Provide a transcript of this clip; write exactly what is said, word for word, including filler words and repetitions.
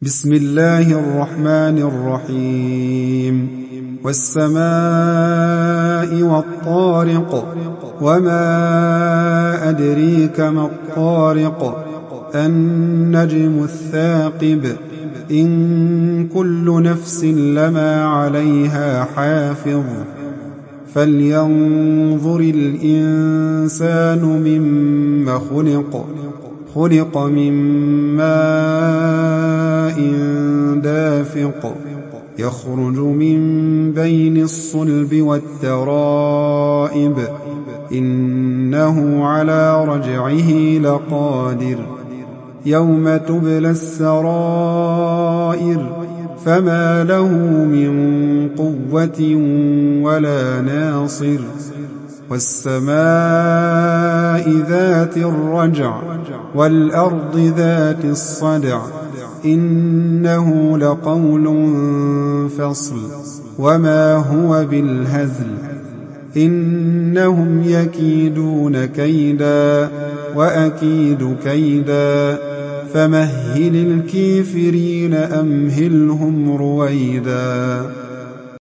بسم الله الرحمن الرحيم والسماء والطارق وما أدريك ما الطارق النجم الثاقب إن كل نفس لما عليها حافظ فلينظر الإنسان مما خلق خلق من ماء دافق يخرج من بين الصلب والترائب إنه على رجعه لقادر يوم تبلى السرائر فما له من قوة ولا ناصر والسماء ذات الرجع والأرض ذات الصدع إنه لقول فصل وما هو بالهزل إنهم يكيدون كيدا وأكيد كيدا فمهل الكافرين أمهلهم رويدا.